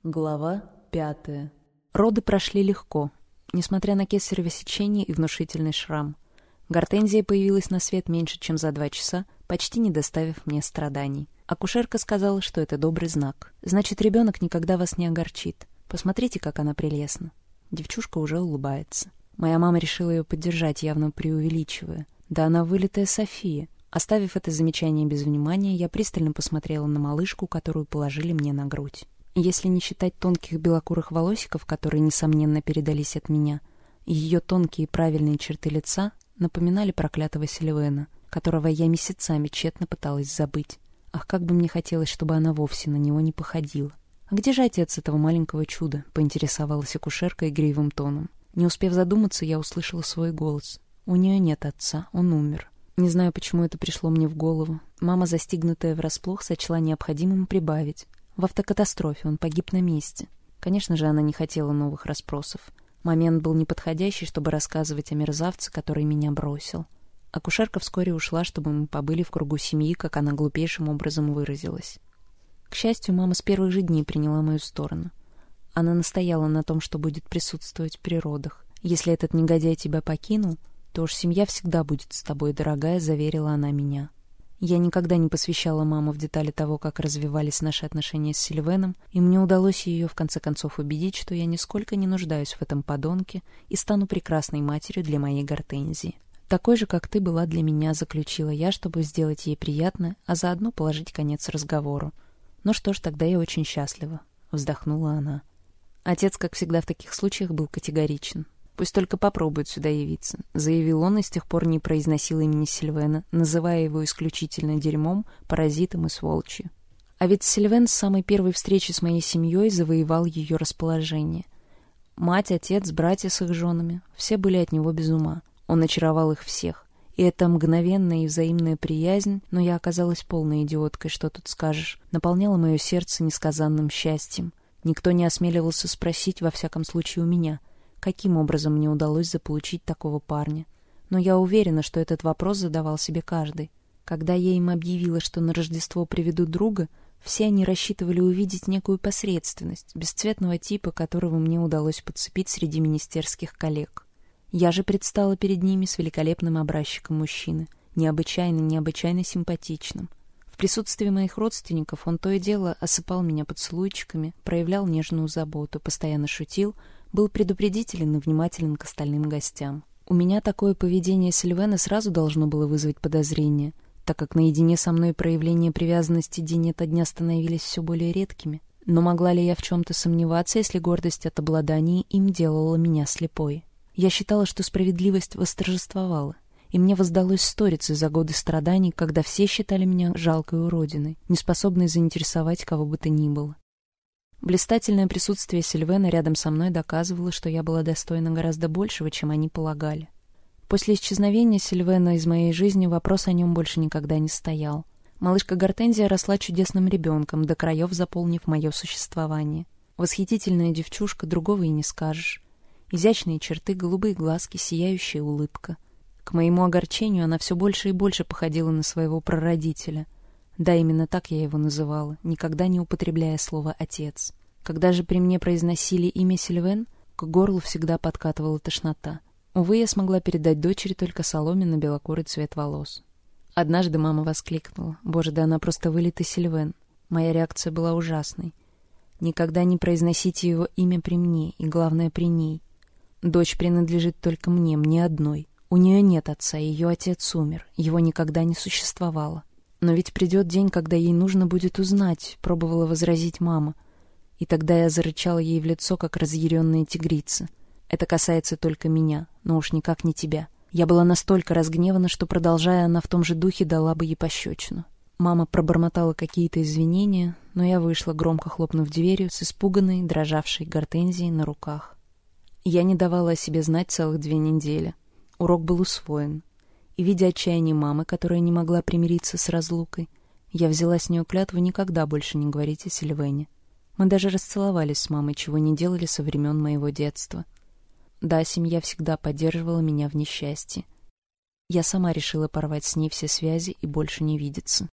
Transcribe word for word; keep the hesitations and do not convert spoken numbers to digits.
Глава пятая. Роды прошли легко, несмотря на кесарево сечение и внушительный шрам. Гортензия появилась на свет меньше, чем за два часа, почти не доставив мне страданий. Акушерка сказала, что это добрый знак. Значит, ребенок никогда вас не огорчит. Посмотрите, как она прелестна. Девчушка уже улыбается. Моя мама решила ее поддержать, явно преувеличивая. Да она вылитая София. Оставив это замечание без внимания, я пристально посмотрела на малышку, которую положили мне на грудь. Если не считать тонких белокурых волосиков, которые, несомненно, передались от меня, ее тонкие правильные черты лица напоминали проклятого Сильвена, которого я месяцами тщетно пыталась забыть. Ах, как бы мне хотелось, чтобы она вовсе на него не походила. «А где же отец этого маленького чуда?» — поинтересовалась акушерка игривым тоном. Не успев задуматься, я услышала свой голос. «У нее нет отца, он умер». Не знаю, почему это пришло мне в голову. Мама, застигнутая врасплох, сочла необходимым прибавить. В автокатастрофе он погиб на месте. Конечно же, она не хотела новых расспросов. Момент был неподходящий, чтобы рассказывать о мерзавце, который меня бросил. Акушерка вскоре ушла, чтобы мы побыли в кругу семьи, как она глупейшим образом выразилась. К счастью, мама с первых же дней приняла мою сторону. Она настояла на том, что будет присутствовать при родах. «Если этот негодяй тебя покинул, то уж семья всегда будет с тобой, дорогая», — заверила она меня. Я никогда не посвящала маму в детали того, как развивались наши отношения с Сильвеном, и мне удалось ее в конце концов убедить, что я нисколько не нуждаюсь в этом подонке и стану прекрасной матерью для моей Гортензии. «Такой же, как ты была для меня», — заключила я, чтобы сделать ей приятно, а заодно положить конец разговору. «Ну что ж, тогда я очень счастлива», — вздохнула она. Отец, как всегда в таких случаях, был категоричен. «Пусть только попробует сюда явиться», — заявил он и с тех пор не произносил имени Сильвена, называя его исключительно дерьмом, паразитом и сволочью. А ведь Сильвен с самой первой встречи с моей семьей завоевал ее расположение. Мать, отец, братья с их женами — все были от него без ума. Он очаровал их всех. И эта мгновенная и взаимная приязнь, но я оказалась полной идиоткой, что тут скажешь, наполняла мое сердце несказанным счастьем. Никто не осмеливался спросить, во всяком случае у меня, каким образом мне удалось заполучить такого парня. Но я уверена, что этот вопрос задавал себе каждый. Когда я им объявила, что на Рождество приведут друга, все они рассчитывали увидеть некую посредственность, бесцветного типа, которого мне удалось подцепить среди министерских коллег. Я же предстала перед ними с великолепным образчиком мужчины, необычайно, необычайно симпатичным. В присутствии моих родственников он то и дело осыпал меня поцелуйчиками, проявлял нежную заботу, постоянно шутил, был предупредителен и внимателен к остальным гостям. У меня такое поведение Сильвена сразу должно было вызвать подозрение, так как наедине со мной проявления привязанности день ото дня становились все более редкими. Но могла ли я в чем-то сомневаться, если гордость от обладания им делала меня слепой? Я считала, что справедливость восторжествовала, и мне воздалось сториться за годы страданий, когда все считали меня жалкой уродиной, неспособной заинтересовать кого бы то ни было. Блистательное присутствие Сильвена рядом со мной доказывало, что я была достойна гораздо большего, чем они полагали. После исчезновения Сильвена из моей жизни вопрос о нем больше никогда не стоял. Малышка Гортензия росла чудесным ребенком, до краев заполнив мое существование. Восхитительная девчушка, другого и не скажешь. Изящные черты, голубые глазки, сияющая улыбка. К моему огорчению она все больше и больше походила на своего прародителя. Да, именно так я его называла, никогда не употребляя слово «отец». Когда же при мне произносили имя Сильвен, к горлу всегда подкатывала тошнота. Увы, я смогла передать дочери только соломенный белокурый цвет волос. Однажды мама воскликнула: «Боже, да она просто вылитый Сильвен». Моя реакция была ужасной. Никогда не произносите его имя при мне, и главное, при ней. Дочь принадлежит только мне, мне одной. У нее нет отца, ее отец умер, его никогда не существовало. «Но ведь придет день, когда ей нужно будет узнать», — пробовала возразить мама. И тогда я зарычала ей в лицо, как разъяренная тигрица. «Это касается только меня, но уж никак не тебя». Я была настолько разгневана, что, продолжая, она в том же духе дала бы ей пощечину. Мама пробормотала какие-то извинения, но я вышла, громко хлопнув дверью, с испуганной, дрожавшей Гортензией на руках. Я не давала о себе знать целых две недели. Урок был усвоен. И, видя отчаяние мамы, которая не могла примириться с разлукой, я взяла с нее клятву никогда больше не говорить о Сильвене. Мы даже расцеловались с мамой, чего не делали со времен моего детства. Да, семья всегда поддерживала меня в несчастье. Я сама решила порвать с ней все связи и больше не видеться.